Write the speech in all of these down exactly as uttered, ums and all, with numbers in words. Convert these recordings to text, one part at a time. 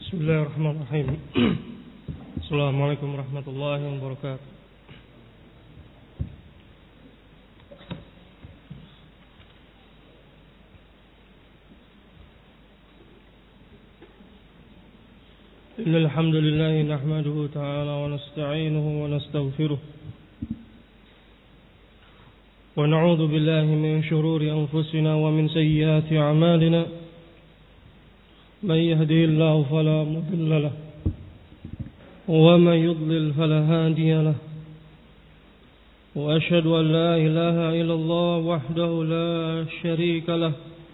Bismillahirrahmanirrahim. Assalamualaikum warahmatullahi wabarakatuh. Innal hamdalillah nahmaduhu ta'ala wa nasta'inuhu wa nastaghfiruh. Wa na'udzu billahi min shururi anfusina wa min sayyiati a'malina. من يهده الله فلا مضل له ومن يضلل فلا هادي له وأشهد أن لا إله إلا الله وحده لا شريك له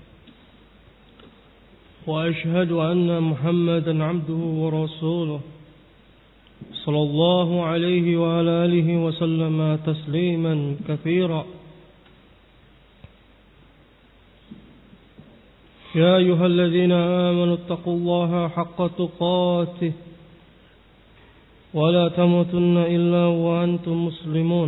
وأشهد أن محمدا عبده ورسوله صلى الله عليه وعلى آله وسلم تسليما كثيرا. يا أيها الذين آمنوا اتقوا الله حق تقاته ولا تموتن إلا وأنتم مسلمون.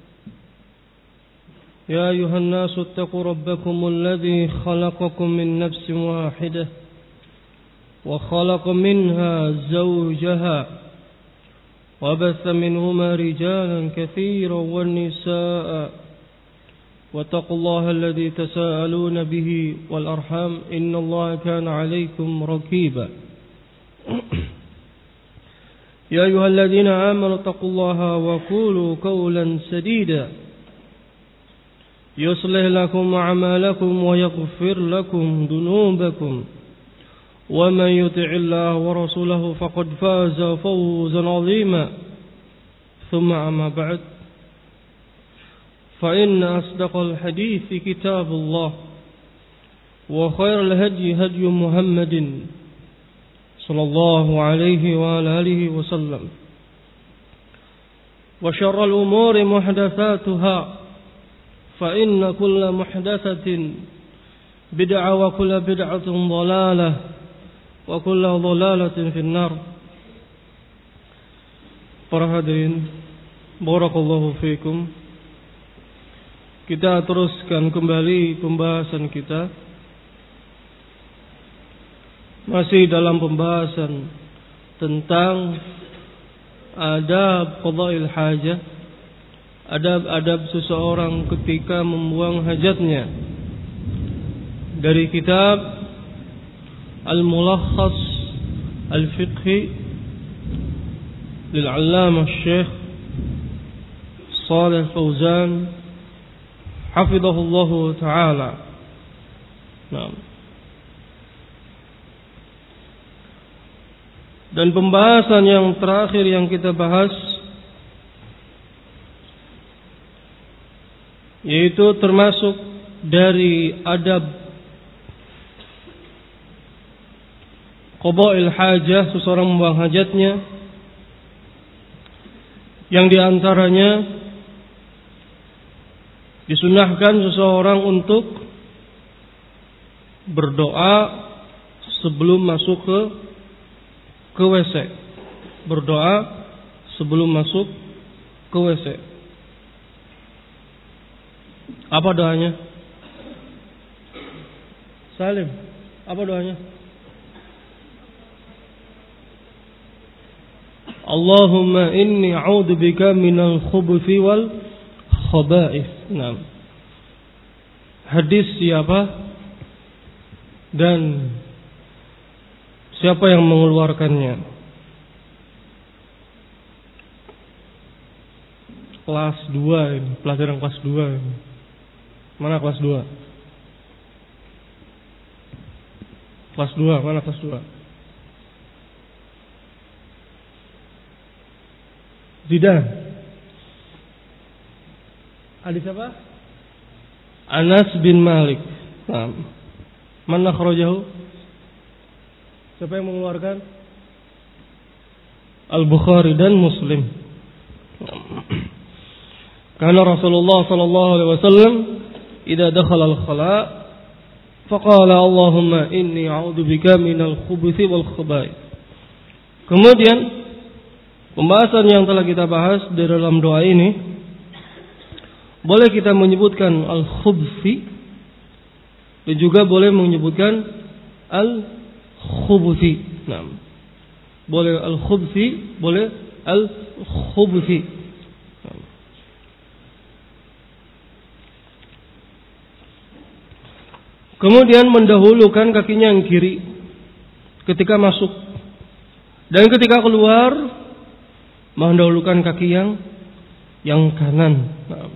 يا أيها الناس اتقوا ربكم الذي خلقكم من نفس واحدة وخلق منها زوجها وبث منهما رجالا كثيرا والنساء واتقوا الله الذي تساءلون به والأرحام إن الله كان عليكم رقيبا. يا أيها الذين آمنوا اتقوا الله وقولوا قولا سديدا يصلح لكم أعمالكم ويغفر لكم ذنوبكم ومن يطع الله ورسوله فقد فاز فوزا عظيما. ثم أما بعد فإن أصدق الحديث كتاب الله وخير الهدي هدي محمد صلى الله عليه وعلى آله وسلم وشر الأمور محدثاتها فإن كل محدثة بدعة وكل بدعة ضلالة وكل ضلالة في النار. Para hadirin, barakallahu fiikum. Kita teruskan kembali pembahasan kita. Masih dalam pembahasan tentang adab qada'il hajah, adab-adab seseorang ketika membuang hajatnya, dari kitab Al-Mulakhas Al-Fiqhi lil-Allamah Syekh Shalih Fauzan hafidhahullahu ta'ala. Nah. Dan pembahasan yang terakhir yang kita bahas yaitu termasuk dari adab qada'il hajah, seseorang membuang hajatnya, yang diantaranya disunahkan seseorang untuk berdoa sebelum masuk ke ke W C. Berdoa sebelum masuk ke W C. Apa doanya? Salim, apa doanya? Allahumma inni a'udzubika minal khubuthi wal khaba'ith. Nah, hadis siapa dan siapa yang mengeluarkannya? Kelas dua ini, pelajaran kelas dua ini. Mana kelas dua? Kelas dua, mana kelas dua? Zidan. Hadis apa? Anas bin Malik. Nah, man akhrajahu? Siapa yang mengeluarkan? Al-Bukhari dan Muslim. Karena Rasulullah sallallahu alaihi wasallam idza dakhala al-khala' faqala Allahumma inni a'udzubika minal khubuthi wal khaba'ith. Kemudian pembahasan yang telah kita bahas di dalam doa ini, boleh kita menyebutkan al-khubthi dan juga boleh menyebutkan al-khubuthi. Nah, boleh al-khubthi, boleh al-khubthi. Kemudian mendahulukan kakinya yang kiri ketika masuk, dan ketika keluar mendahulukan kaki yang yang kanan.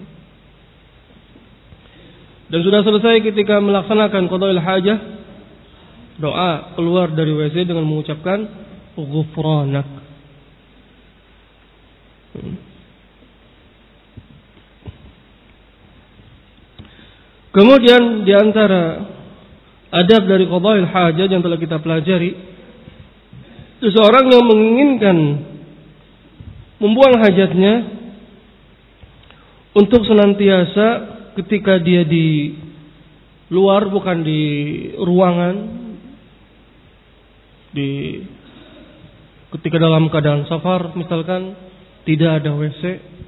Dan sudah selesai ketika melaksanakan qada'il hajah, doa keluar dari W C dengan mengucapkan ghufranak. Kemudian di antara adab dari qada'il hajah yang telah kita pelajari, seseorang yang menginginkan membuang hajatnya untuk senantiasa ketika dia di luar, bukan di ruangan, di ketika dalam keadaan safar misalkan, tidak ada W C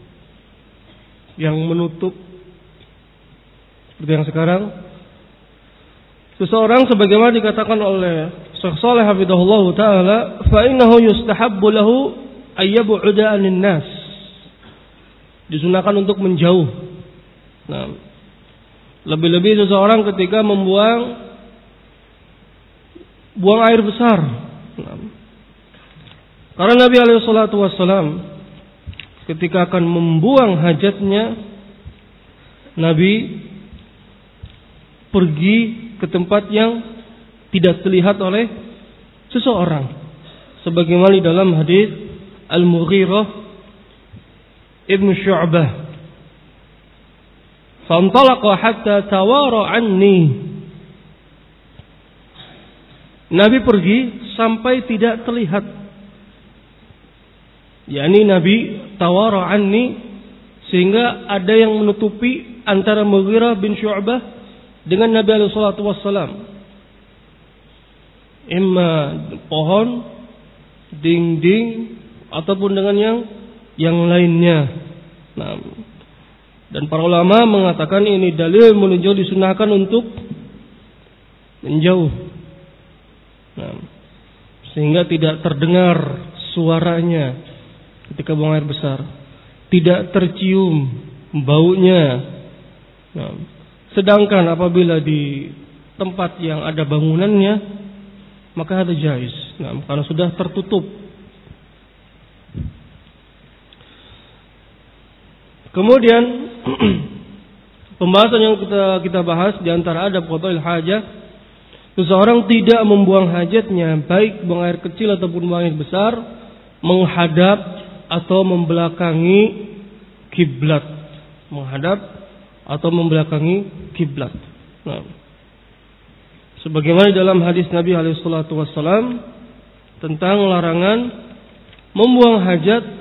yang menutup seperti yang sekarang, seseorang sebagaimana dikatakan oleh Syekh Shalih hafizahullah taala, fa innahu yustahabbu lahu ayyab'uda 'anil nas, disunahkan untuk menjauh. Nah, lebih-lebih seseorang ketika membuang buang air besar. Nah, karena Nabi alaihi salatu wassalam ketika akan membuang hajatnya, Nabi pergi ke tempat yang tidak terlihat oleh seseorang, sebagaimana di dalam hadis Al-Mughirah Ibnu Syu'bah, fantalaqa hatta tawara anni. Nabi pergi sampai tidak terlihat. yakni Nabi tawara anni, sehingga ada yang menutupi antara Mughirah bin Syu'bah dengan Nabi alaihi salatu wassalam. Imma pohon, dinding, ataupun dengan yang yang lainnya. Nah, dan para ulama mengatakan ini dalil menunjuk disunahkan untuk menjauh, nah, sehingga tidak terdengar suaranya ketika buang air besar, tidak tercium baunya. Nah, sedangkan apabila di tempat yang ada bangunannya, maka ada jaiz, nah, karena sudah tertutup. Kemudian pembahasan yang kita kita bahas di antara adab qada'il hajah, seseorang tidak membuang hajatnya, baik buang air kecil ataupun buang air besar, menghadap atau membelakangi kiblat, menghadap atau membelakangi kiblat. Nah, sebagaimana dalam hadis Nabi alaihi salatu wassalam tentang larangan membuang hajat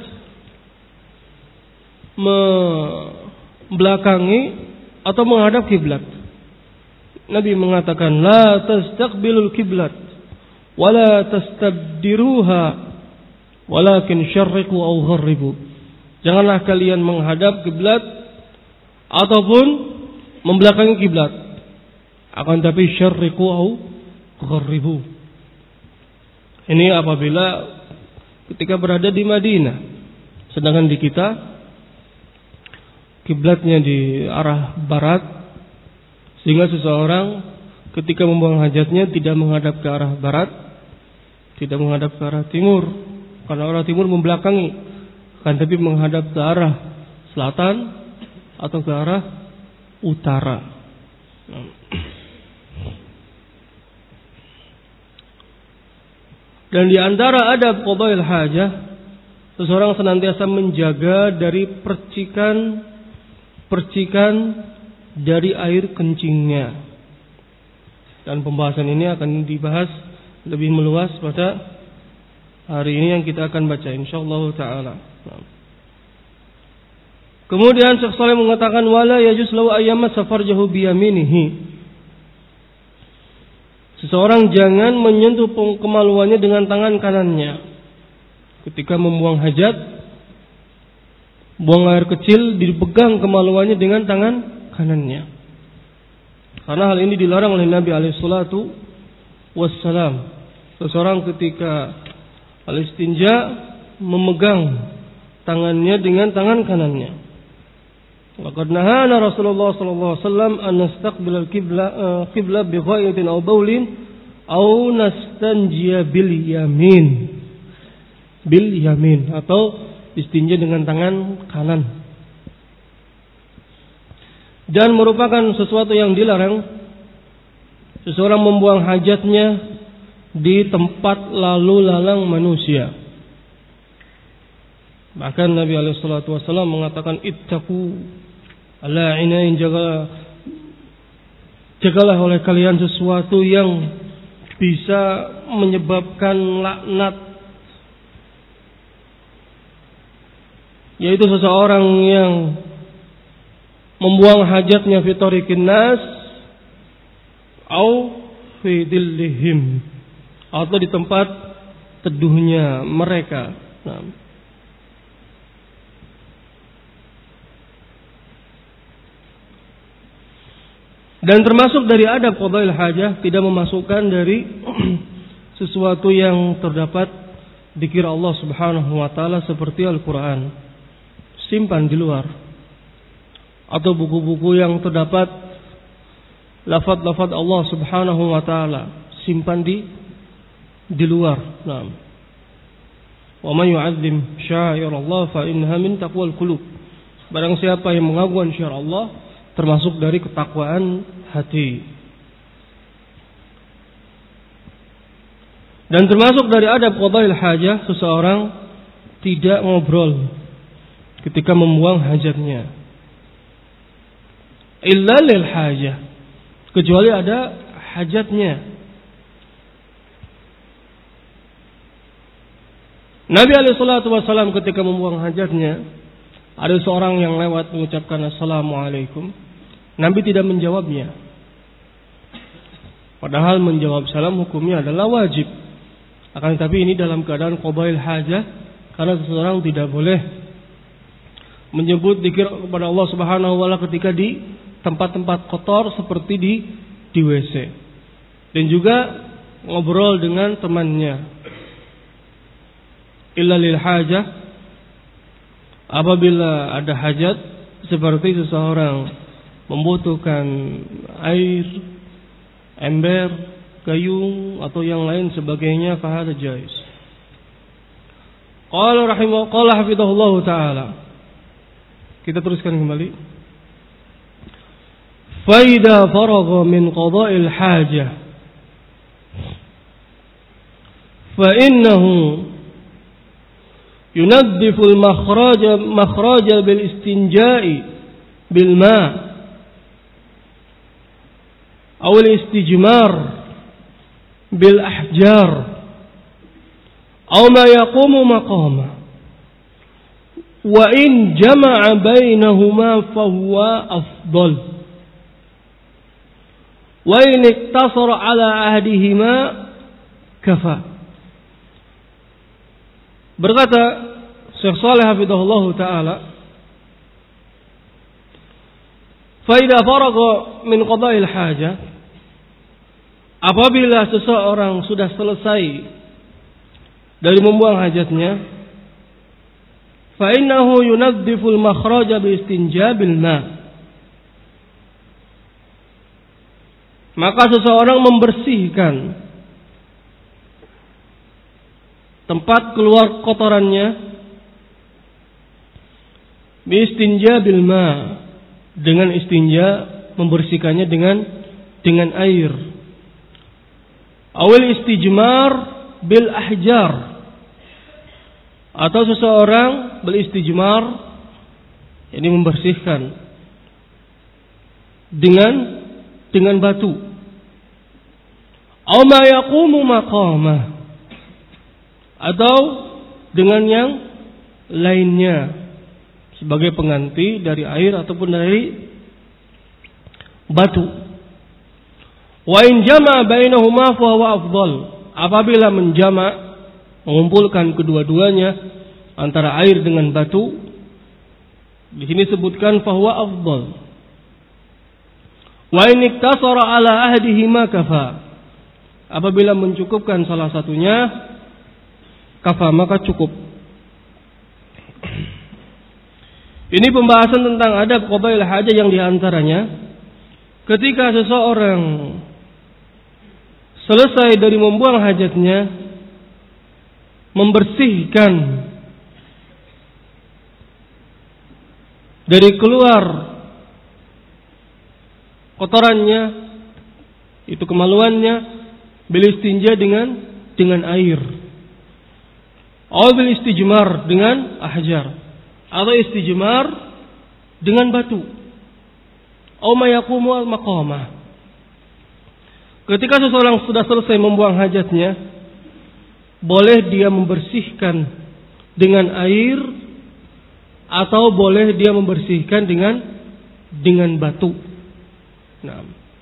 membelakangi atau menghadap kiblat. Nabi mengatakan, la tastaqbilul kiblat wala tastabdiruha walakin syarriqu aw gharribu. Janganlah kalian menghadap kiblat ataupun membelakangi kiblat, akan tapi syarriqu aw gharribu. Ini apabila ketika berada di Madinah, sedangkan di kita kiblatnya di arah barat, sehingga seseorang ketika membuang hajatnya tidak menghadap ke arah barat, tidak menghadap ke arah timur, karena arah timur membelakangi, kan, tapi menghadap ke arah selatan atau ke arah utara. Dan di antara adab qada'il hajah, seseorang senantiasa menjaga dari percikan percikan dari air kencingnya. Dan pembahasan ini akan dibahas lebih meluas pada hari ini yang kita akan baca insyaallah taala. Kemudian Syekh Shalih mengatakan, wala yajuz lahu ayyama safarjahu biyaminihi. Seseorang jangan menyentuh kemaluannya dengan tangan kanannya ketika membuang hajat. Buang air kecil dipegang kemaluannya dengan tangan kanannya, karena hal ini dilarang oleh Nabi alaihi salatu wassalam. Seseorang ketika Al-istinja memegang tangannya dengan tangan kanannya. Laqad nahana Rasulullah sallallahu alaihi wasallam an nastaqbil al-qibla qibla bi ghaitin aw bawlin aw nastanjiya bil yamin. Bil yamin atau istinja dengan tangan kanan. Dan merupakan sesuatu yang dilarang seseorang membuang hajatnya di tempat lalu lalang manusia. Bahkan Nabi alaihi salatu wasallam mengatakan ittaqu ala inain, jaga jagalah oleh kalian sesuatu yang bisa menyebabkan laknat, yaitu seseorang yang membuang hajatnya fi tariqin nas au fi dillihim, atau di tempat teduhnya mereka. Nah, dan termasuk dari adab qadail hajah tidak memasukkan dari sesuatu yang terdapat dzikir Allah Subhanahu wa taala seperti Al-Qur'an. Simpan di luar. Atau buku-buku yang terdapat lafaz-lafaz Allah Subhanahu wa taala, simpan di di luar. Naam. Wa man yu'azzim sya'airallah fa innaha min taqwal qulub. Barang siapa yang mengagungkan syiar Allah, termasuk dari ketakwaan hati. Dan termasuk dari adab qadail hajah, seseorang tidak ngobrol ketika membuang hajatnya. Illa lil hajah, kecuali ada hajatnya. Nabi alaihi salatu wasallam ketika membuang hajatnya, ada seorang yang lewat mengucapkan assalamualaikum. Nabi tidak menjawabnya. Padahal menjawab salam hukumnya adalah wajib. Akan tetapi ini dalam keadaan qadail hajah, karena seseorang tidak boleh menyebut dzikir kepada Allah Subhanahu wa taala ketika di tempat-tempat kotor seperti di di W C. Dan juga ngobrol dengan temannya. Illa lil hajah, apabila ada hajat seperti seseorang membutuhkan air, ember, gayung atau yang lain sebagainya, fahada jaiz. Qala rahimahu qala hafizahullah taala. Kita teruskan kembali. Fa idza faragha min qada'il hajah fa innahu yunaddifu al-makhraja makhraja bil istinja'i bil ma' أو الاستجمار بالأحجار أو ما يقوم مقامه وإن جمع بينهما فهو أفضل وإن اقتصر على أحدهما كفى. Berkata Syekh Shalih hafizahullah taala, Faida faragha min qada'il hajah, apabila seseorang sudah selesai dari membuang hajatnya, fa innahu yunaddiful makhraja bi istinjabil ma, maka seseorang membersihkan tempat keluar kotorannya bi istinjabil ma, dengan istinja, membersihkannya dengan dengan air. Awal istijmar bil ahjar, atau seseorang beristijmar, ini membersihkan dengan dengan batu. Aw ma yaqumu maqamah, atau dengan yang lainnya sebagai pengganti dari air ataupun dari batu. Wa in jama' bainahuma fa huwa afdal, apabila menjama', mengumpulkan kedua-duanya antara air dengan batu, di sini sebutkan fa huwa afdal. Wa in iktasara ala ahdihima kafa, apabila mencukupkan salah satunya, kafa, maka cukup. Ini pembahasan tentang adab qadail hajat yang diantaranya ketika seseorang selesai dari membuang hajatnya, membersihkan dari keluar kotorannya, itu kemaluannya, bil istinja dengan dengan air, atau bil istijmar dengan ahjar, atau istijmar dengan batu, atau ma yaqumu al maqamah. Ketika seseorang sudah selesai membuang hajatnya, boleh dia membersihkan dengan air, atau boleh dia membersihkan dengan dengan batu. Nah,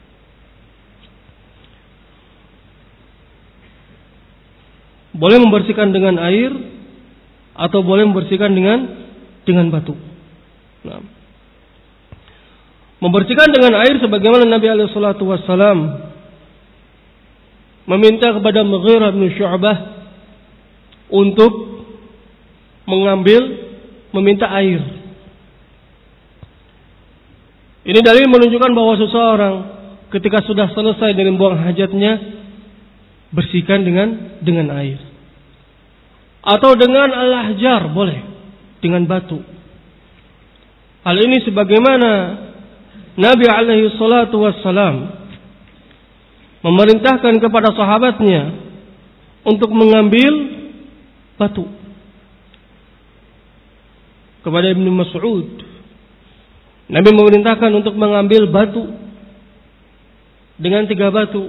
boleh membersihkan dengan air atau boleh membersihkan dengan dengan batu. Nah, membersihkan dengan air sebagaimana Nabi alaihi salatu wassalam meminta kepada Mughirah bin Syu'bah untuk mengambil, meminta air. Ini dalil menunjukkan bahwa seseorang ketika sudah selesai dengan buang hajatnya, bersihkan dengan dengan air. Atau dengan al-ahjar, boleh, dengan batu. Hal ini sebagaimana Nabi alaihi salatu wassalam memerintahkan kepada sahabatnya untuk mengambil batu. Kepada Ibnu Mas'ud, Nabi memerintahkan untuk mengambil batu dengan tiga batu.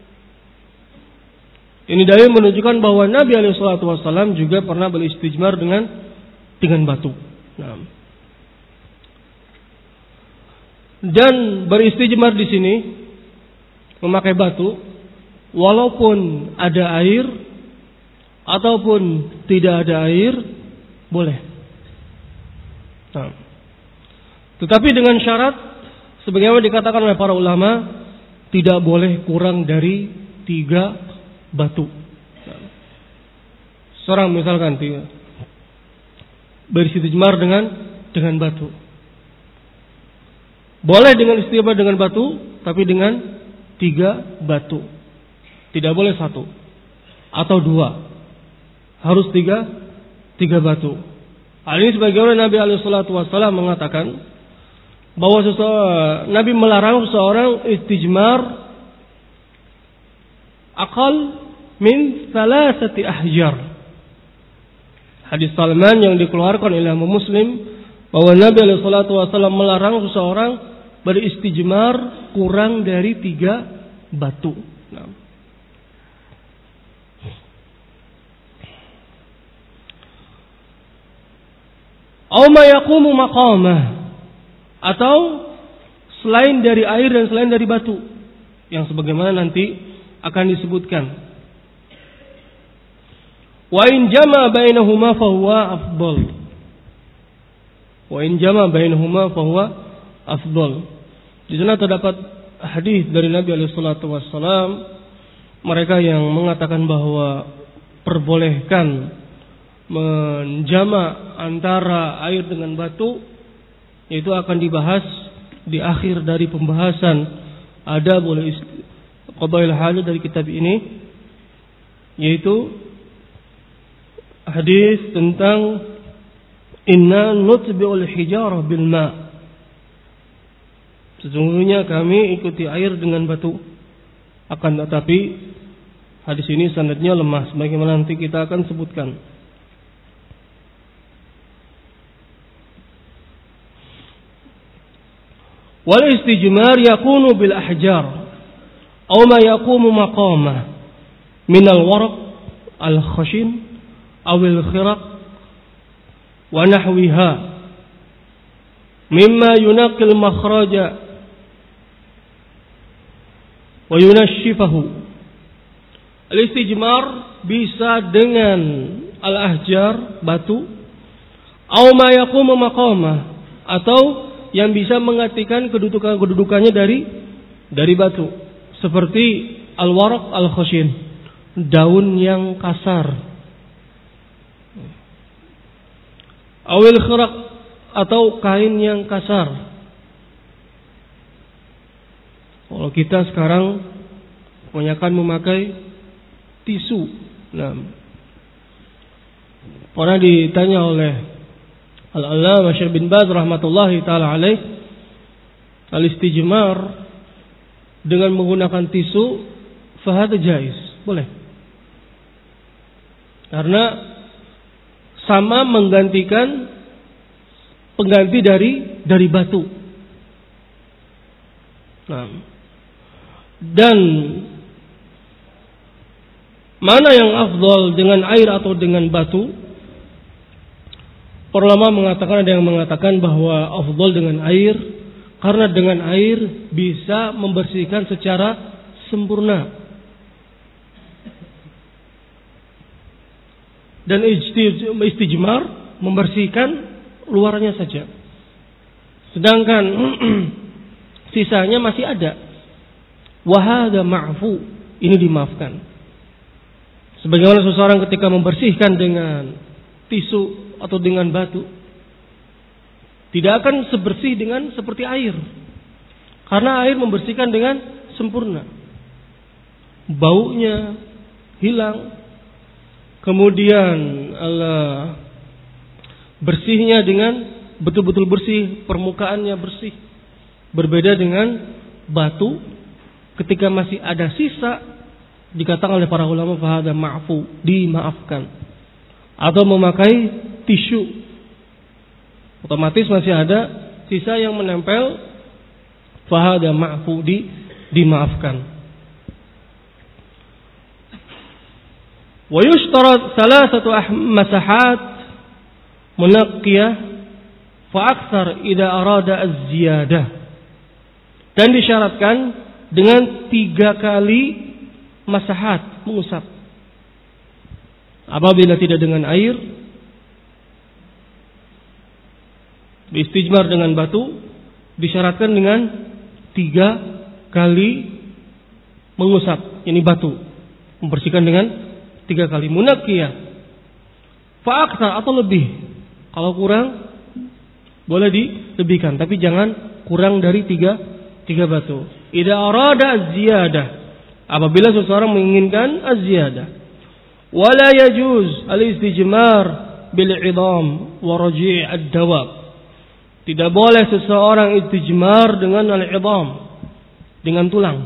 Ini dalil menunjukkan bahwa Nabi alaihi salatu wasallam juga pernah beristijmar dengan dengan batu. Nah. Dan beristijmar di sini memakai batu walaupun ada air ataupun tidak ada air, boleh. Nah. Tetapi dengan syarat sebagaimana dikatakan oleh para ulama, tidak boleh kurang dari tiga batu. Nah. Seorang misalkan tiga beristijmar dengan dengan batu. Boleh dengan istijmar dengan batu, tapi dengan tiga batu. Tidak boleh satu atau dua. Harus tiga tiga batu. Hal ini sebagaimana Nabi alaihi salatu wasallam mengatakan bahwa seseorang, Nabi melarang seseorang istijmar aqal min thalathati ahjar. Hadis Salman yang dikeluarkan oleh Imam Muslim bahwa Nabi alaihi salatu wasallam melarang seseorang beristijmar kurang dari tiga batu. Nah. Aw ma yaqumu maqamah, atau selain dari air dan selain dari batu, yang sebagaimana nanti akan disebutkan. Wa in jama bainahuma fa huwa afdal. Wa in jama bainahuma fa huwa afdal. Di sana terdapat hadis dari Nabi alaihi salatu wassalam, mereka yang mengatakan bahwa perbolehkan menjama antara air dengan batu, itu akan dibahas di akhir dari pembahasan adab qadail hajat dari kitab ini, yaitu hadis tentang inna nutbi'ul hijarah bil ma'. Sesungguhnya kami ikuti air dengan batu. Akan tetapi hadis ini sanadnya lemah, sebagaimana nanti kita akan sebutkan. Wal istijmar yakunu bil ahjar aw ma yaqumu maqamah min al waraq al khashin aw al khiraq wa nahwiha mimma yunaqil makhraja wa yunashifahu. Al-istijmar bisa dengan al-ahjar, batu, aw ma yaqumu maqamah, atau yang bisa menggantikan kedudukan kedudukannya dari dari batu, seperti al-waraq al-khashin, daun yang kasar. awil khiraq atau kain yang kasar. Kalau kita sekarang kebanyakan memakai tisu. Nah, pernah ditanya oleh Al-Allamah Syekh bin Baz rahmatullahi taala alaih, al-istijmar dengan menggunakan tisu fahada jaiz, boleh. Karena sama menggantikan pengganti dari dari batu. Nah, dan mana yang afdal, dengan air atau dengan batu? Para ulama mengatakan, ada yang mengatakan bahwa afdal dengan air, karena dengan air bisa membersihkan secara sempurna. Dan istijmar membersihkan luarnya saja. Sedangkan sisanya masih ada. Wahada ma'fu, ini dimaafkan. Sebagaimana seseorang ketika membersihkan dengan tisu atau dengan batu, tidak akan sebersih dengan seperti air. Karena air membersihkan dengan sempurna. Baunya hilang. Kemudian Allah bersihnya dengan betul-betul bersih, permukaannya bersih. Berbeda dengan batu, ketika masih ada sisa, dikatakan oleh para ulama fahada ma'fu, dimaafkan. Atau memakai tisu, otomatis masih ada sisa yang menempel, fahada ma'fu, di dimaafkan. Wa yushtarat salasatu masahat munaqqiyah fa aktsar idza arada az-ziyadah. Dan disyaratkan dengan tiga kali masahat, mengusap. Apabila tidak dengan air, istijmar dengan batu, disyaratkan dengan tiga kali mengusap, ini batu, membersihkan dengan tiga kali. Munaqqiyah fa aktsar atau lebih. Kalau kurang boleh dilebihkan, tapi jangan kurang dari tiga tiga batu. Idza arada az-ziyadah, apabila seseorang menginginkan az-ziyadah. Wala yajuz al-istijmar bil 'idham wa raji' ad-dawab. Tidak boleh seseorang istijmar dengan al-'idham, dengan tulang.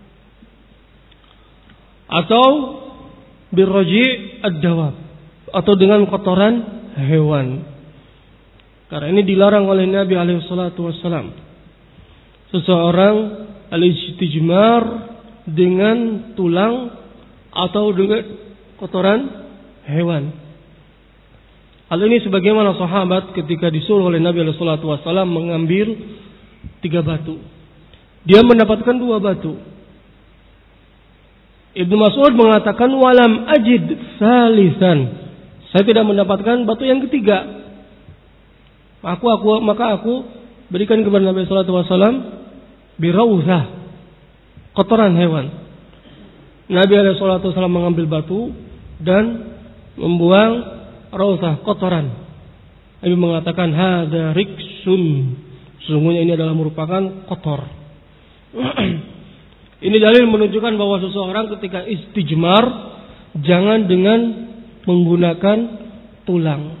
Atau bil raji' ad-dawab, atau dengan kotoran hewan. Karena ini dilarang oleh Nabi alaihi salatu wassalam. Seseorang al-istijmar dengan tulang atau dengan kotoran hewan. Hal ini sebagaimana sahabat ketika disuruh oleh Nabi alaihi salatu wassalam mengambil tiga batu, dia mendapatkan dua batu. Ibnu Mas'ud mengatakan walam ajid salisan, saya tidak mendapatkan batu yang ketiga. Aku aku maka aku berikan kepada Nabi sallallahu alaihi wasallam birauzah, kotoran hewan. Nabi alaihi salatu wasallam mengambil batu dan membuang rauzah, kotoran. Nabi mengatakan hadza riksun, sesungguhnya ini adalah merupakan kotor. Ini dalil menunjukkan bahwa seseorang ketika istijmar jangan dengan menggunakan tulang.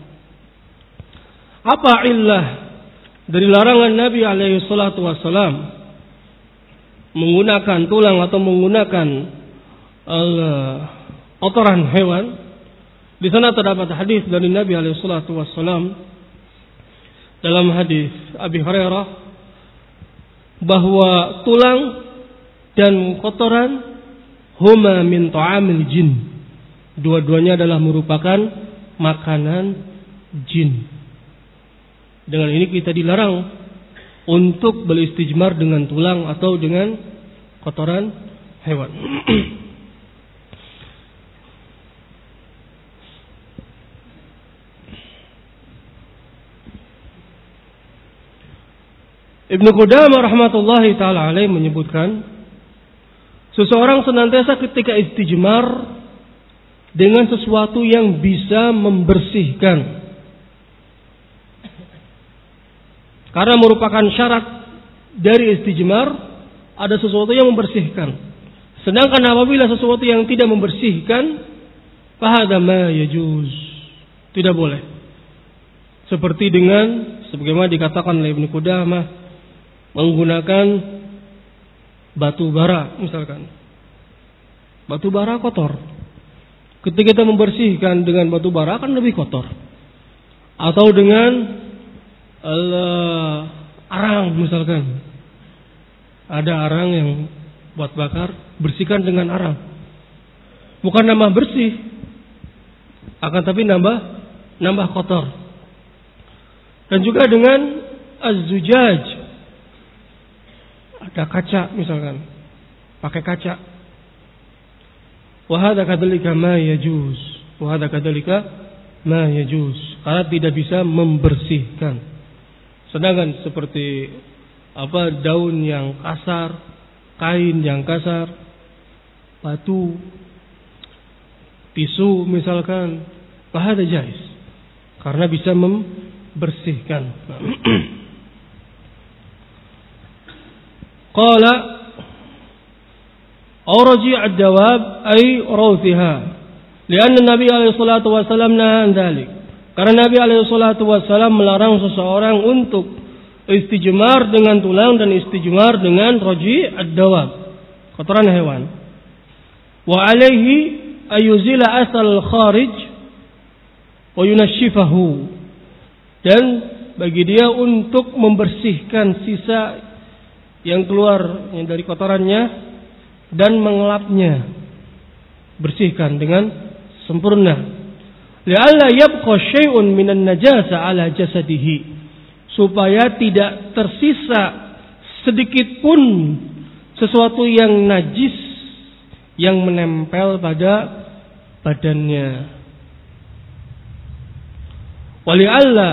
Apa illah dari larangan Nabi alaihi salatu wassalam menggunakan tulang atau menggunakan uh, kotoran hewan? Di sana terdapat hadis dari Nabi alaihi salatu wassalam, dalam hadis Abi Hurairah, bahwa tulang dan kotoran huma min ta'amil jin, dua-duanya adalah merupakan makanan jin. Dengan ini kita dilarang untuk beristijmar dengan tulang atau dengan kotoran hewan. Ibnu Qudamah rahmatullahi ta'ala alaih menyebutkan, seseorang senantiasa ketika istijmar dengan sesuatu yang bisa membersihkan. Karena merupakan syarat dari istijmar ada sesuatu yang membersihkan. Sedangkan apabila sesuatu yang tidak membersihkan, fahadha ma yajuz, tidak boleh. Seperti dengan sebagaimana dikatakan oleh Ibnu Qudamah, menggunakan batu bara misalkan. Batu bara kotor. Ketika kita membersihkan dengan batu bara akan lebih kotor. Atau dengan uh, arang misalkan. Ada arang yang buat bakar, bersihkan dengan arang. Bukan nambah bersih, akan tapi nambah nambah kotor. Dan juga dengan az-zujaj, ada kaca misalkan, pakai kaca. Wa hadza kadzalika ma yajuz, wa hadza kadzalika ma yajuz, karena tidak bisa membersihkan. Sedangkan seperti apa, daun yang kasar, kain yang kasar, batu, tisu misalkan, bahada jais, karena bisa membersihkan. Qala awraji ad-dawab ay rawthiha, lianna Nabi alaihi salatu wasallam naha an dzalik, karena Nabi alaihi salatu wasallam melarang seseorang untuk istijmar dengan tulang dan istijmar dengan raji ad-dawab, kotoran hewan. Wa alaihi ayuzila asal kharij wa yunashifahu, dan bagi dia untuk membersihkan sisa yang keluar yang dari kotorannya dan mengelapnya, bersihkan dengan sempurna. Li'alla yabqa syai'un minan najasa ala jasadihi, supaya tidak tersisa sedikit pun sesuatu yang najis yang menempel pada badannya. Wali'alla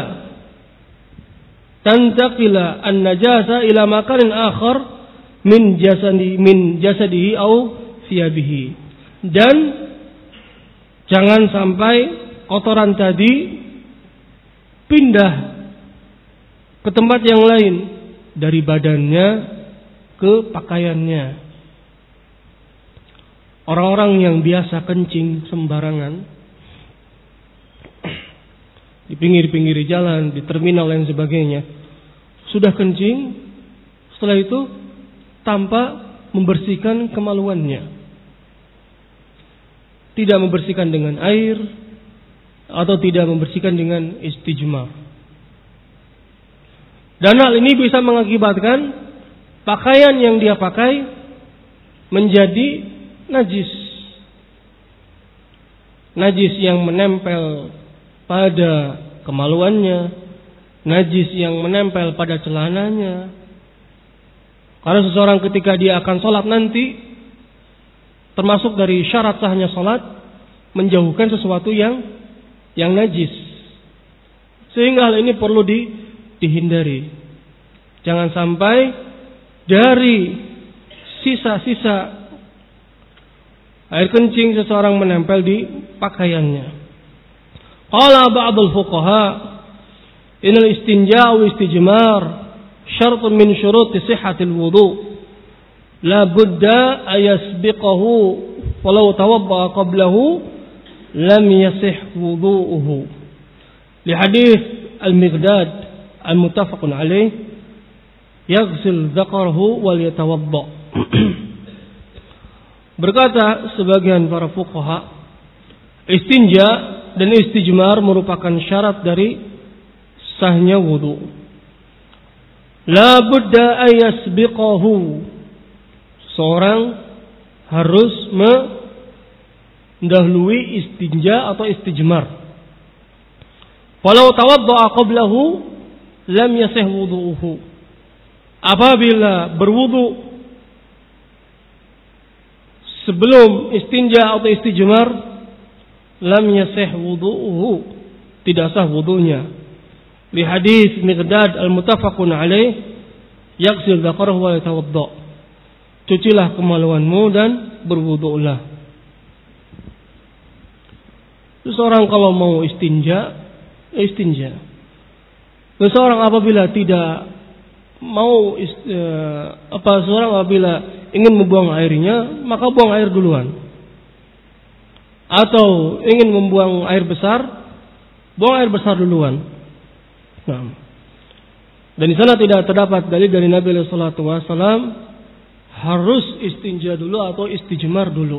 tantaqila an-najasa ila makanin akhar min jasadi min jasadihi au thiyabihi, dan jangan sampai kotoran tadi pindah ke tempat yang lain dari badannya ke pakaiannya. Orang-orang yang biasa kencing sembarangan di pinggir-pinggir jalan, di terminal dan sebagainya, sudah kencing, setelah itu tanpa membersihkan kemaluannya, tidak membersihkan dengan air atau tidak membersihkan dengan istijmar. Dan hal ini bisa mengakibatkan pakaian yang dia pakai menjadi najis. Najis yang menempel pada kemaluannya, najis yang menempel pada celananya. Karena seseorang ketika dia akan sholat nanti, termasuk dari syarat sahnya sholat, menjauhkan sesuatu yang yang najis. Sehingga hal ini perlu di, dihindari. Jangan sampai dari sisa-sisa air kencing seseorang menempel di pakaiannya. Qala ba'dul fuqaha inal istinja' wa istijmar syartun min syuruti sihhatil wudu, la budda ayasbiqahu walau tawadda qablahu lam yasih wudu'uhu, li hadits al-Miqdad al-muttafaqun alaih yaghsil dzakarahu wal yatawadda. Berkata sebagian para fuqaha, istinja dan istijmar merupakan syarat dari sahnya wudu. La budda ayasbiqahu, seorang harus mendahului istinja atau istijmar. Walau tawadda'a qablahu lam yasih wudu'uhu, apabila berwudu sebelum istinja atau istijmar, lam yasih wudu'uhu, tidak sah wudunya. Li hadis Miqdad al-muttafaqun alaih yaghsil dzakarahu wa yatawadda, cucilah kemaluanmu dan berwudu'lah. Seseorang kalau mau istinja, istinja. Seseorang apabila tidak mau eh, apa seseorang apabila ingin membuang airnya, maka buang air duluan. Atau ingin membuang air besar, buang air besar duluan. Nah. Dan di sana tidak terdapat dalil dari Nabi sallallahu alaihi wasallam harus istinja dulu atau istijmar dulu.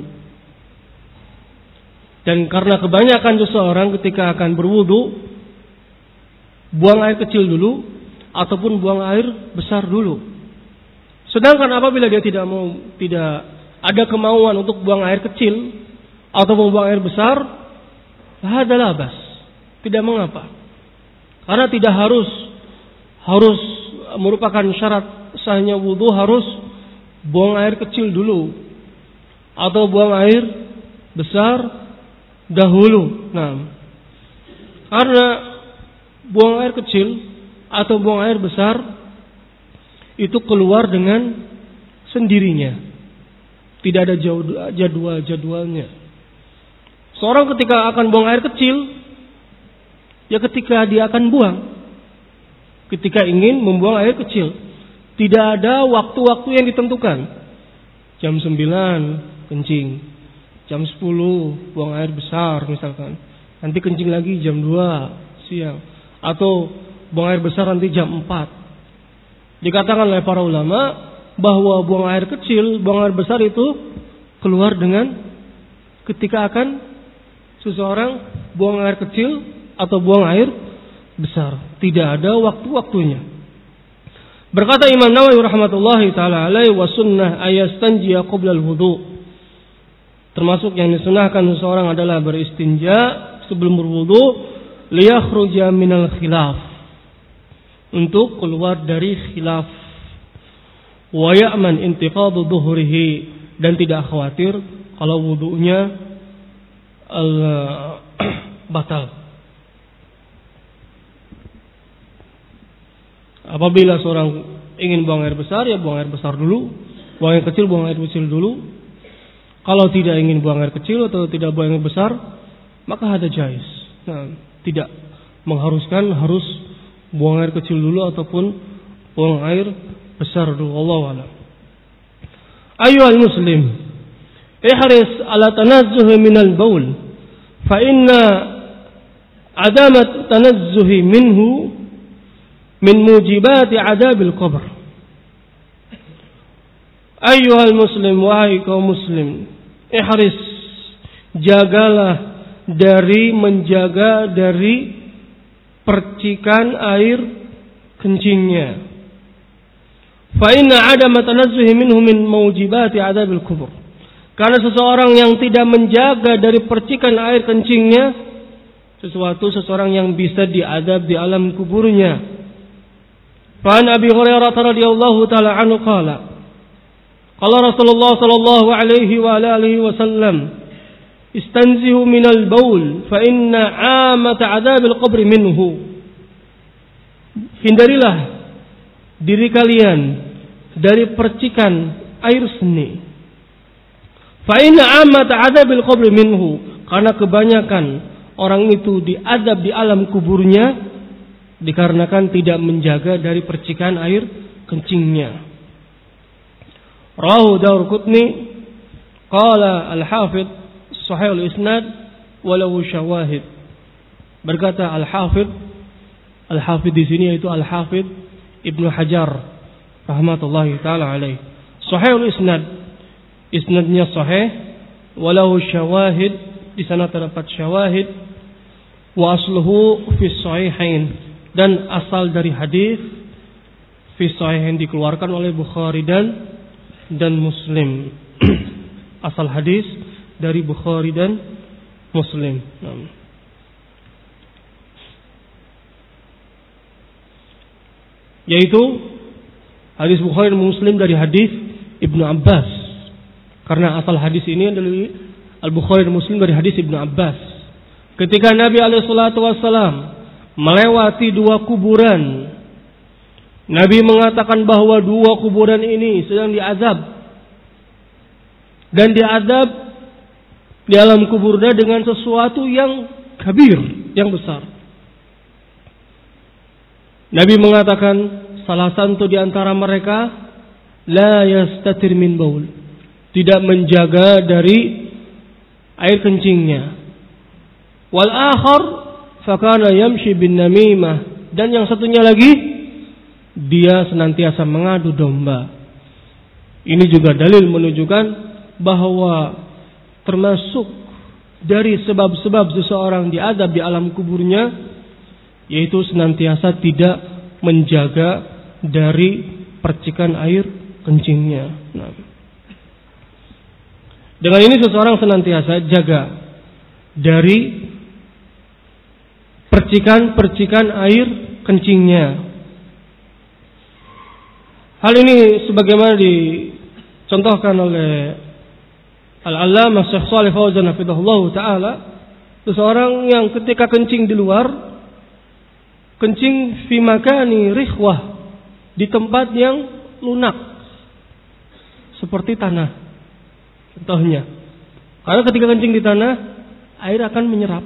Dan karena kebanyakan seseorang ketika akan berwudu, buang air kecil dulu ataupun buang air besar dulu. Sedangkan apabila dia tidak mau, tidak ada kemauan untuk buang air kecil atau membuang air besar, hadalah bas, tidak mengapa. Karena tidak harus harus merupakan syarat sahnya wudu harus buang air kecil dulu atau buang air besar dahulu. Nah, karena buang air kecil atau buang air besar itu keluar dengan sendirinya, tidak ada jadwal-jadwalnya. Seorang ketika akan buang air kecil, ya ketika dia akan buang, ketika ingin membuang air kecil, tidak ada waktu-waktu yang ditentukan. Jam sembilan kencing, jam sepuluh buang air besar misalkan, nanti kencing lagi jam dua siang, atau buang air besar nanti jam empat. Dikatakan oleh para ulama bahwa buang air kecil, buang air besar itu keluar dengan ketika akan seseorang buang air kecil atau buang air besar, tidak ada waktu-waktunya. Berkata Imam Nawawi rahmatullahi taala alaihi, wa sunnah ayastanjiya qabla al-wudu. Termasuk yang disunahkan seseorang adalah beristinja sebelum berwudu, liyakhruja minal khilaf, untuk keluar dari khilaf, wa ya'man intiqadu dhuhrihi, dan tidak khawatir kalau wudunya uh, batal. Apabila seorang ingin buang air besar, ya buang air besar dulu. Buang air kecil, buang air kecil dulu. Kalau tidak ingin buang air kecil atau tidak buang air besar, maka ada jais. Nah, tidak mengharuskan harus buang air kecil dulu ataupun buang air besar dulu. Wallahu a'lam. Ayyuhal muslim, ihris ala tanazzuhi minal baul, fa inna adamat tanazzuhi minhu min mujibati adabil qabr. Ayyuhal muslim, wahai kaum muslim, ihris, jagalah dari menjaga dari percikan air kencingnya. Fa inna adama tanazzuhi minhu min mujibati adabil qabr. Karena seseorang yang tidak menjaga dari percikan air kencingnya, sesuatu seseorang yang bisa diadab di alam kuburnya. Fa an Abi Hurairah radhiyallahu taala anhu qala, qala Rasulullah sallallahu alaihi wa alihi wasallam, istanzihu minal baul fa inna 'amata 'adzabil qabri minhu. Hindarilah diri kalian dari percikan air seni. Fa inna 'amata 'adzabil qabri minhu, karena kebanyakan orang itu diadab di alam kuburnya dikarenakan tidak menjaga dari percikan air kencingnya. Rawahu Daruqutni, qala al-Hafidz sahih al-isnad walau syawahid. Berkata al-Hafidz, al-Hafidz di sini yaitu al-Hafidz Ibnu Hajar rahmatullahi taala alaih, sahih al-isnad, isnadnya sahih, walau syawahid, di sana terdapat syawahid, wa asluhu fi sahihain, dan asal dari hadis fi sahihain dikeluarkan oleh Bukhari dan dan Muslim. Asal hadis dari Bukhari dan Muslim. Yaitu hadis Bukhari dan Muslim dari hadis Ibnu Abbas. Karena asal hadis ini adalah Al-Bukhari dan Muslim dari hadis Ibnu Abbas. Ketika Nabi alaihi salatu wasallam melewati dua kuburan, Nabi mengatakan bahwa dua kuburan ini sedang diazab, dan diazab di alam kuburnya dengan sesuatu yang kabir, yang besar. Nabi mengatakan salah satu di antara mereka la yastatir min baul, tidak menjaga dari air kencingnya. Wal akhar fakana yamshi bin namimah, dan yang satunya lagi dia senantiasa mengadu domba. Ini juga dalil menunjukkan bahwa termasuk dari sebab-sebab seseorang diazab di alam kuburnya, yaitu senantiasa tidak menjaga dari percikan air kencingnya. Nah, dengan ini seseorang senantiasa jaga dari percikan-percikan air kencingnya. Hal ini sebagaimana dicontohkan oleh Al-Allamah Syekh Shalih Fauzan hafizahullah taala, seseorang yang ketika kencing di luar, kencing fi makani rikhwah, di tempat yang lunak seperti tanah contohnya. Karena ketika kencing di tanah, air akan menyerap.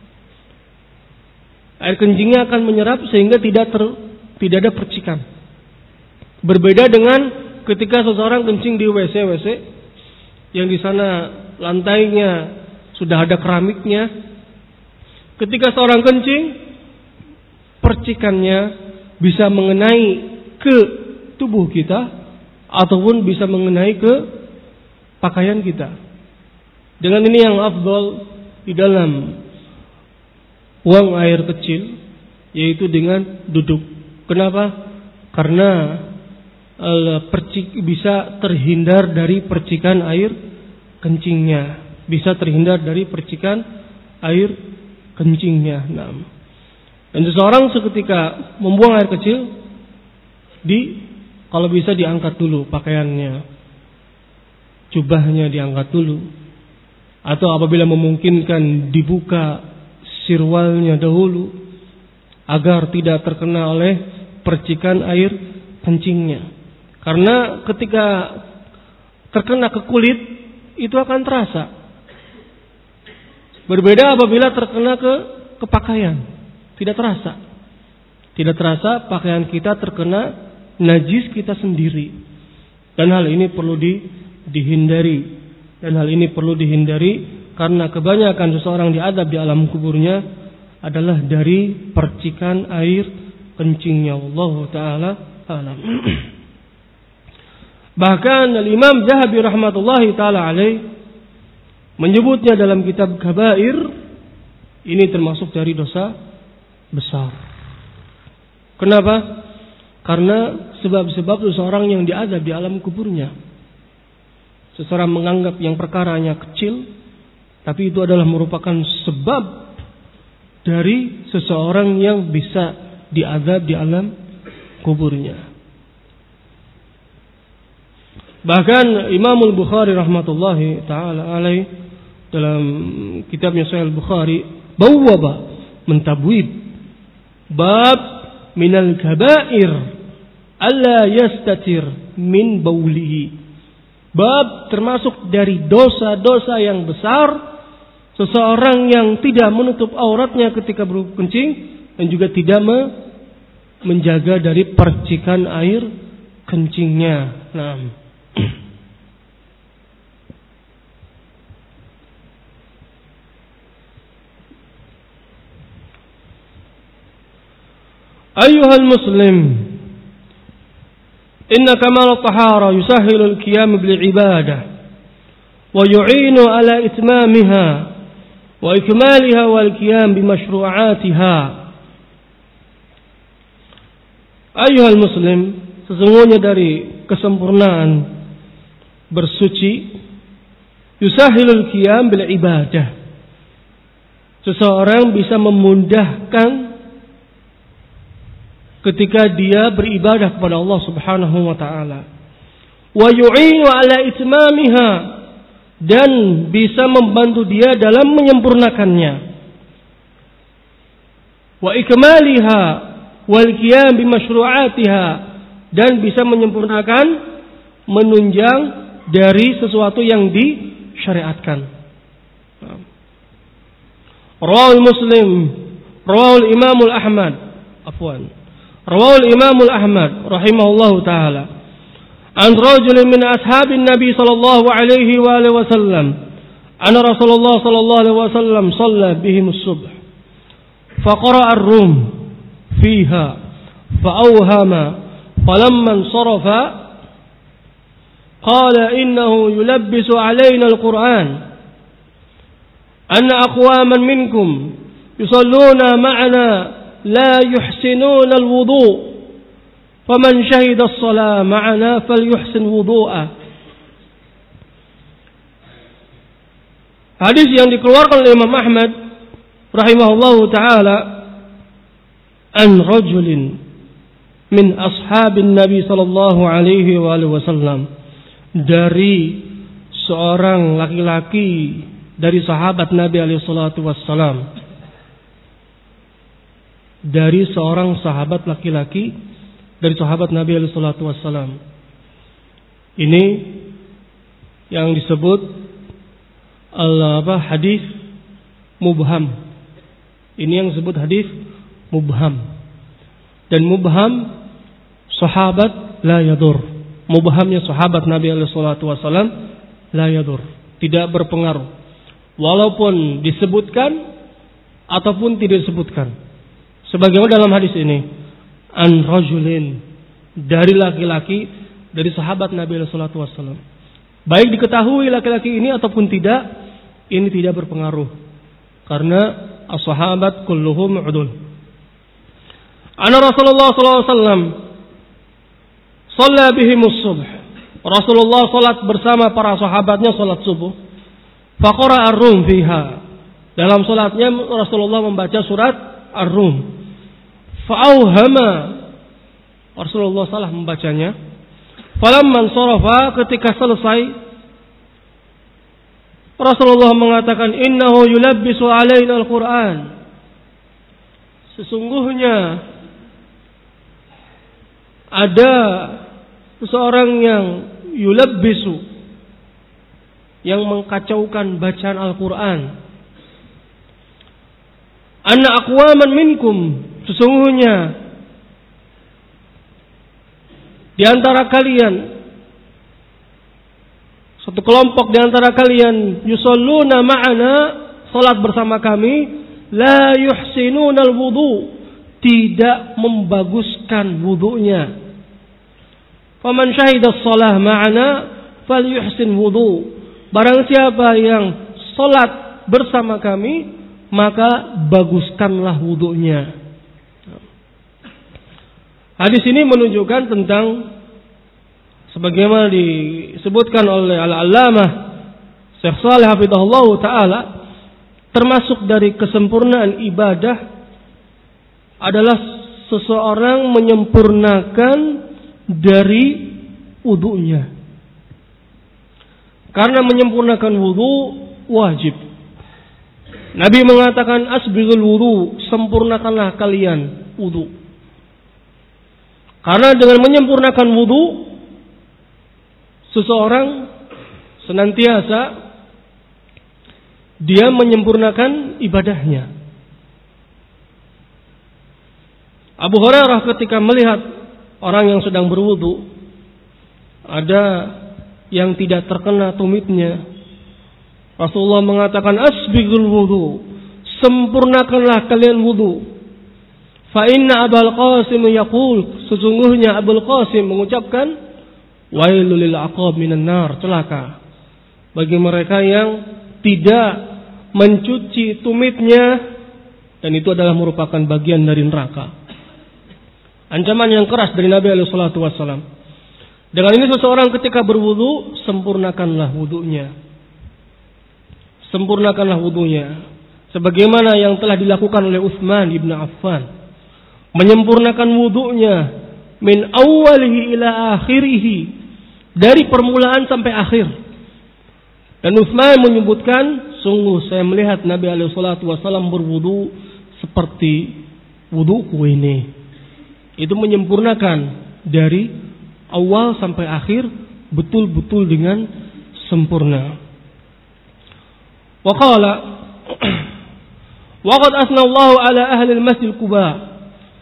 Air kencingnya akan menyerap sehingga tidak ter, tidak ada percikan. Berbeda dengan ketika seseorang kencing di W C W C yang di sana lantainya sudah ada keramiknya. Ketika seorang kencing, percikannya bisa mengenai ke tubuh kita ataupun bisa mengenai ke pakaian kita. Dengan ini yang afdal di dalam buang air kecil, yaitu dengan duduk. Kenapa? Karena percik bisa terhindar dari percikan air kencingnya, bisa terhindar dari percikan air kencingnya. Nah, dan seseorang seketika membuang air kecil, di kalau bisa diangkat dulu pakaiannya, jubahnya diangkat dulu, atau apabila memungkinkan dibuka sirwalnya dahulu agar tidak terkena oleh percikan air kencingnya. Karena ketika terkena ke kulit itu akan terasa. Berbeda apabila terkena ke ke pakaian, tidak terasa. Tidak terasa pakaian kita terkena najis kita sendiri. Dan hal ini perlu di, dihindari. Dan hal ini perlu dihindari karena kebanyakan seseorang diazab di alam kuburnya adalah dari percikan air kencingnya. Allah taala alam. Bahkan Al-Imam Zahabi rahmatullahi taala alaih menyebutnya dalam kitab Kabair, ini termasuk dari dosa besar. Kenapa? Karena sebab-sebab seseorang yang diazab di alam kuburnya. Seseorang menganggap yang perkaranya kecil, tapi itu adalah merupakan sebab dari seseorang yang bisa diazab di alam kuburnya. Bahkan Imam Al-Bukhari rahmatullahi ta'ala alaih dalam kitabnya Sahih Al-Bukhari bawwaba mentabwib bab minal kabair alla yastatir min baulihi, bab termasuk dari dosa-dosa yang besar seseorang yang tidak menutup auratnya ketika berkencing dan juga tidak menjaga dari percikan air kencingnya. Nah, Ayuhal muslim, inna kamal at-tahara yusahhilu al-qiyam bil ibadah wa yu'inu ala itmamiha wa ikmaliha wal qiyam bi mashru'atiha. Ayuhal muslim, sesungguhnya dari kesempurnaan bersuci yusahhilul qiyam bil ibadah, seseorang bisa memudahkan ketika dia beribadah kepada Allah Subhanahu wa taala. Wa yu'inu ala itmamiha, dan bisa membantu dia dalam menyempurnakannya. Wa ikmaliha wal qiyam bi masyru'atiha, dan bisa menyempurnakan, menunjang dari sesuatu yang disyariatkan. Rawal Muslim, rawal Imam Ahmad, afwan. Rawal Imamul Ahmad rahimahullahu taala an rajulin min ashabin Nabi sallallahu alaihi wa alihi wasallam anna Rasulullah sallallahu alaihi wasallam shalla bihim as-subh faqara ar-rum fiha fa'awhama falamma sarafa qala innahu yulabbisu alaina al-Qur'an anna aqwaman minkum yusalluna ma'ana la yuhsinuna al-wudu' faman syahida as-salah ma'ana falyuhsin wudu'ah. Hadis yang dikeluarkan oleh Imam Ahmad rahimahullahu taala an rajulin min ashabin Nabi sallallahu alaihi wa alihi wasallam, dari seorang laki-laki dari sahabat Nabi alaihi salatu wassalam, dari seorang sahabat laki-laki dari sahabat Nabi alaihi salatu wassalam. Ini yang disebut al apa hadis mubham. Ini yang disebut hadis mubham. Dan mubham sahabat la yadur. Mubhamnya sahabat Nabi alaihi salatu wassalam la yadur, tidak berpengaruh, walaupun disebutkan ataupun tidak disebutkan. Sebagaimana dalam hadis ini, an rajulin, dari laki-laki dari sahabat Nabi sallallahu alaihi wasallam. Baik diketahui laki-laki ini ataupun tidak, ini tidak berpengaruh karena as-sahabat kulluhum udul. Anna Rasulullah sallallahu alaihi wasallam shalla bihimus subh. Rasulullah salat bersama para sahabatnya salat subuh. Faqara ar-rum fiha. Dalam salatnya Rasulullah membaca surat Ar-Rum. Fa'auhama, Rasulullah salah membacanya. Falamman sarafa, ketika selesai Rasulullah mengatakan innahu yulabbisu alaina al-Qur'an. Sesungguhnya ada seseorang yang yulabbisu, yang mengkacaukan bacaan Al-Qur'an. Anna aqwaman minkum, sesungguhnya di antara kalian, satu kelompok di antara kalian, yusalluna ma'ana, salat bersama kami, la yuhsinuna al-wudu, tidak membaguskan wudunya. Faman syahida as-salah ma'ana falyuhsin wudu. Barang siapa yang salat bersama kami, maka baguskanlah wudunya. Hadis ini menunjukkan tentang sebagaimana disebutkan oleh Al-Allamah Syekh Shalih hafizahullah taala, termasuk dari kesempurnaan ibadah adalah seseorang menyempurnakan dari wudunya. Karena menyempurnakan wudu wajib. Nabi mengatakan asbighul wudu, sempurnakanlah kalian wudu. Karena dengan menyempurnakan wudu, seseorang senantiasa dia menyempurnakan ibadahnya. Abu Hurairah ketika melihat orang yang sedang berwudu, ada yang tidak terkena tumitnya, Rasulullah mengatakan asbighul wudu, sempurnakanlah kalian wudu. Fa inna Abul Qasim yaqul, sesungguhnya Abul Qasim mengucapkan wailul lil aqab minan nar, celaka bagi mereka yang tidak mencuci tumitnya, dan itu adalah merupakan bagian dari neraka. Ancaman yang keras dari Nabi alaihi salatu wasallam. Dengan ini seseorang ketika berwudu, sempurnakanlah wudunya. Sempurnakanlah wudunya. Sebagaimana yang telah dilakukan oleh Utsman ibn Affan. Menyempurnakan wudunya min awalihi ila akhirihi, dari permulaan sampai akhir. Dan Utsman menyebutkan, sungguh saya melihat Nabi alaihi salatu wasallam berwudu seperti wuduku ini. Itu menyempurnakan dari awal sampai akhir betul-betul dengan sempurna. Wa qala wa qad asna Allahu ala ahli al-masjid Quba,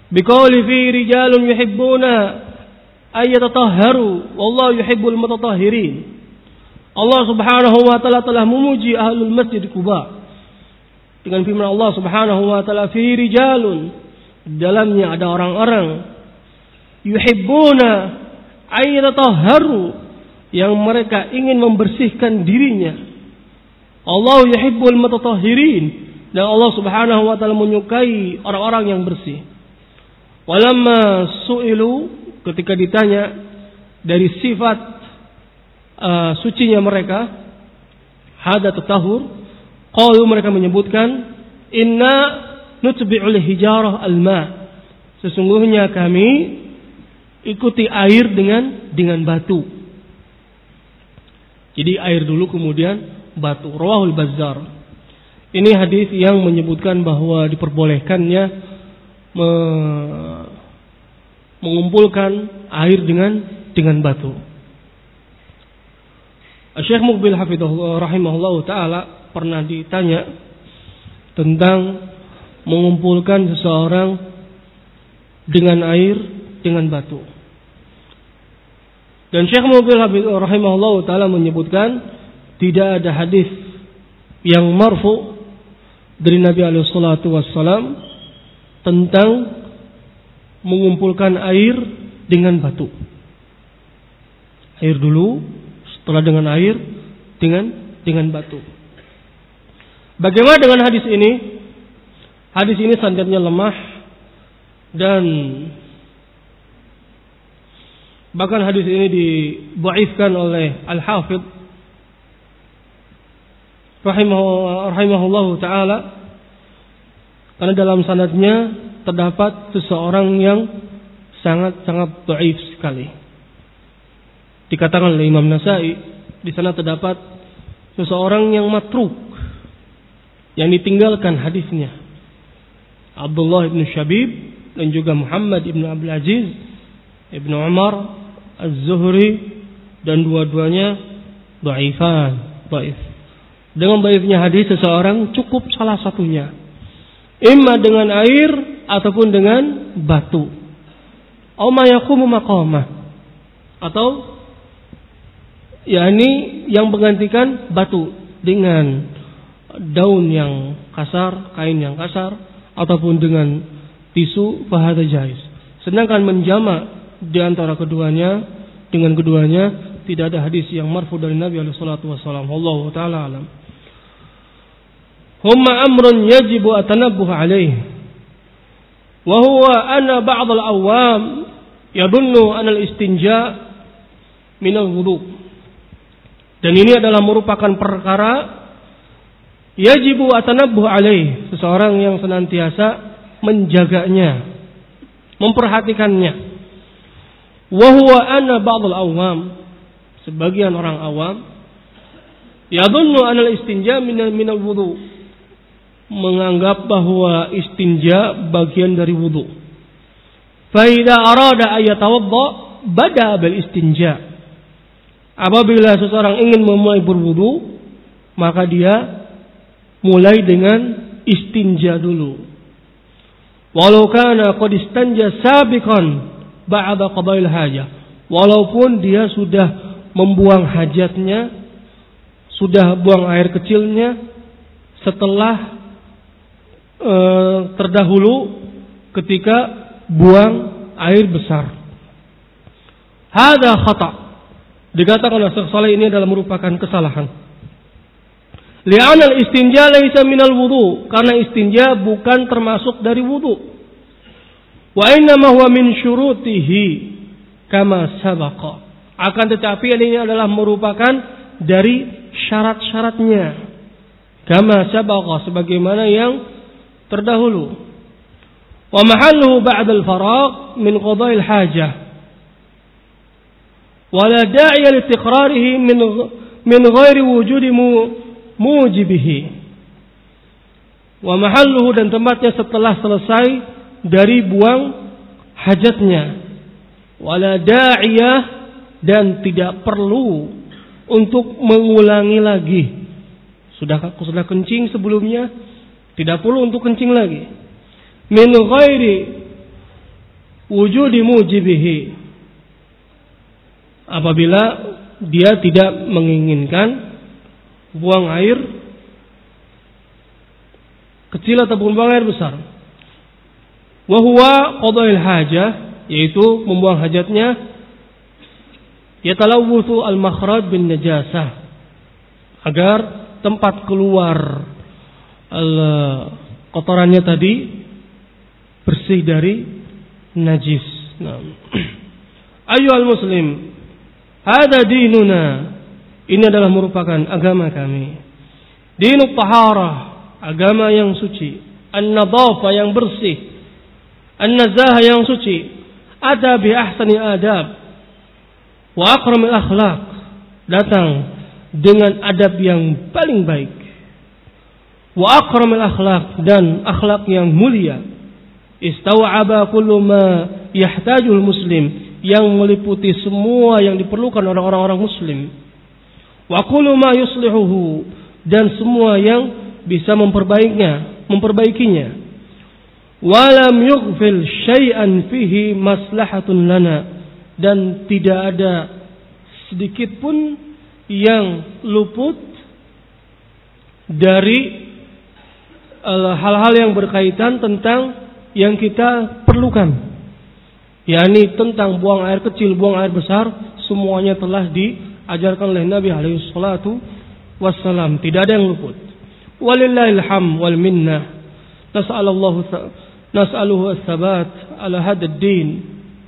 biqauli fi rijalun yuhibbuna ay yatatahharu wallahu yuhibbul mutatahhirin. Allah Subhanahu wa taala telah memuji ahlul Masjid Quba dengan firman Allah Subhanahu wa taala fi rijalun, dalamnya ada orang-orang yuhibbuna ay yatatahharu, yang mereka ingin membersihkan dirinya. Allah yuhibbul mutatahhirin, dan Allah Subhanahu wa taala menyukai orang-orang yang bersih. Walamma su'ilu, ketika ditanya dari sifat uh, sucinya mereka, hada tatahur, qalu, mereka menyebutkan, inna nutbi'ul hijarah al-ma, sesungguhnya kami ikuti air dengan dengan batu. Jadi air dulu kemudian batu. Rawahul Bazzar. Ini hadis yang menyebutkan bahwa diperbolehkannya me mengumpulkan air dengan dengan batu. Syekh Muqbil hafizahullah rahimahullah taala pernah ditanya tentang mengumpulkan seseorang dengan air dengan batu. Dan Syekh Muqbil hafizahullah rahimahullah taala menyebutkan tidak ada hadis yang marfu dari Nabi alaihi salatu wassalam tentang mengumpulkan air dengan batu. Air dulu, setelah dengan air dengan dengan batu. Bagaimana dengan hadis ini? Hadis ini sanadnya lemah dan bahkan hadis ini didhaifkan oleh Al-Hafidz rahimahullahu taala, karena dalam sanadnya terdapat seseorang yang sangat-sangat dhaif sekali. Dikatakan oleh Imam Nasa'i, di sana terdapat seseorang yang matruk, yang ditinggalkan hadisnya. Abdullah bin Syabib dan juga Muhammad bin Abdul Aziz Ibn Umar Az-Zuhri, dan dua-duanya dhaifan, dhaif. Dengan dhaifnya hadis seseorang cukup salah satunya, imma dengan air ataupun dengan batu. Aw ma yaqumu maqamah, atau yakni yang menggantikan batu dengan daun yang kasar, kain yang kasar, ataupun dengan tisu, fahadha jaiz. Sedangkan menjama di antara keduanya dengan keduanya tidak ada hadis yang marfu dari Nabi alaihi salatu wasallam. Wallahu taala alam. Humma amrun yajibu atanabbuh alaih, wa huwa anna ba'd al-awam yadunnu an al-istinja min al-wudu. Dan ini adalah merupakan perkara yajibu atanabbuh alaih, seseorang yang senantiasa menjaganya, memperhatikannya. Wa huwa anna ba'd al-awam, sebagian orang awam, yadunnu an al-istinja min min al-wudu, menganggap bahwa istinja bagian dari wudu. Fa idza arada ay yatawadda bada bil istinja. Apabila seseorang ingin memulai berwudu, maka dia mulai dengan istinja dulu. Walau kana qad istanja sabiqan ba'da qada'il hajah. Walaupun dia sudah membuang hajatnya, sudah buang air kecilnya setelah e, terdahulu ketika buang air besar. Hada khata'. Dikatakan oleh Syekh Shalih ini adalah merupakan kesalahan. Li'anal istinja laisa minal wudu, karena istinja bukan termasuk dari wudu. Wa innama huwa min syurutihi kama sabaqa. Akan tetapi ini adalah merupakan dari syarat-syaratnya. Kama sabaqa, sebagaimana yang terdahulu. Wa mahalluhu ba'da al-faraq min qada'il hajah. Wala da'iya li istiqrarihi min min ghairi wujudi mujibihi. Wa mahalluhu, dan tempatnya setelah selesai dari buang hajatnya. Wala da'iyah, dan tidak perlu untuk mengulangi lagi. Sudah sudah kencing sebelumnya, tidak perlu untuk kencing lagi. Min ghairi wujudi mujibihi, apabila dia tidak menginginkan buang air kecil ataupun buang air besar. Wa huwa qada'il hajah, yaitu membuang hajatnya, yatalawwuthu al-makhraj bin najasah, agar tempat keluar kotorannya tadi bersih dari najis. Nah. Ayyuhal muslim, hada dinuna, ini adalah merupakan agama kami. Dinut taharah, agama yang suci. An-nadhafah, yang bersih. An-nazahah, yang suci. Ada bi ahsani adab wa akramil akhlaq, datang dengan adab yang paling baik. Wa akramil akhlaq, dan akhlak yang mulia. Istaw'aba kullu ma yahtajul muslim, yang meliputi semua yang diperlukan oleh orang-orang muslim. Wa kullu ma yuslihuhu, dan semua yang bisa memperbaikinya, memperbaikinya. Wa lam yughfil syai'an fihi maslahatun lana, dan tidak ada sedikit pun yang luput dari hal-hal yang berkaitan tentang yang kita perlukan, yakni tentang buang air kecil, buang air besar, semuanya telah diajarkan oleh Nabi alaihi salatu wassalam. Tidak ada yang luput. Walillahil hamd wal minnah. Nas'alullahu nas'aluhu as-sabat ala hadzal din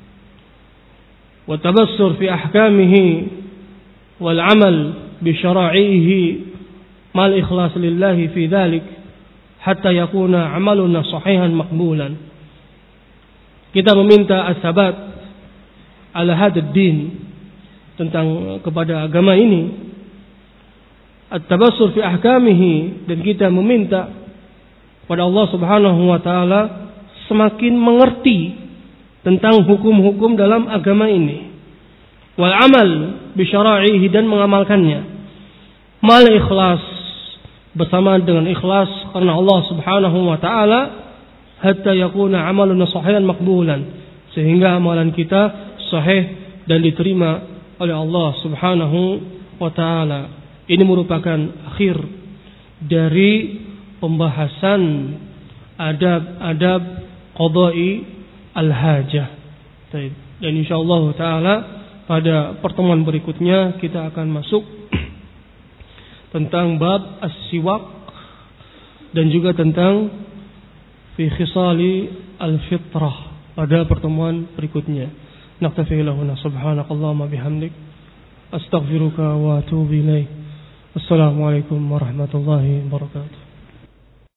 wa tabassur fi ahkamihi wal amal bi syara'ihi mal ikhlas lillahi fi dzalik hatta yakuna amaluna sahihan maqbulan. Kita meminta as-sabat ala hadzal din, tentang kepada agama ini, at-tabassur fi ahkamihi, dan kita meminta pada Allah Subhanahu wa taala semakin mengerti tentang hukum-hukum dalam agama ini, wal amal bi syara'ihi, dan mengamalkannya, mal ikhlas, bersama dengan ikhlas karena Allah Subhanahu wa taala, hatta yakuna amaluna sahihan maqbulan, sehingga amalan kita sahih dan diterima oleh Allah Subhanahu wa taala. Ini merupakan akhir dari pembahasan adab-adab qada'i al-hajah. Dan insyaallah taala pada pertemuan berikutnya kita akan masuk tentang bab as-siwak, dan juga tentang fi khisali al-fitrah pada pertemuan berikutnya. Naktafi lahuna subhanakallahumma bihamdik astaghfiruka wa atubu ilaik. Assalamualaikum warahmatullahi wabarakatuh.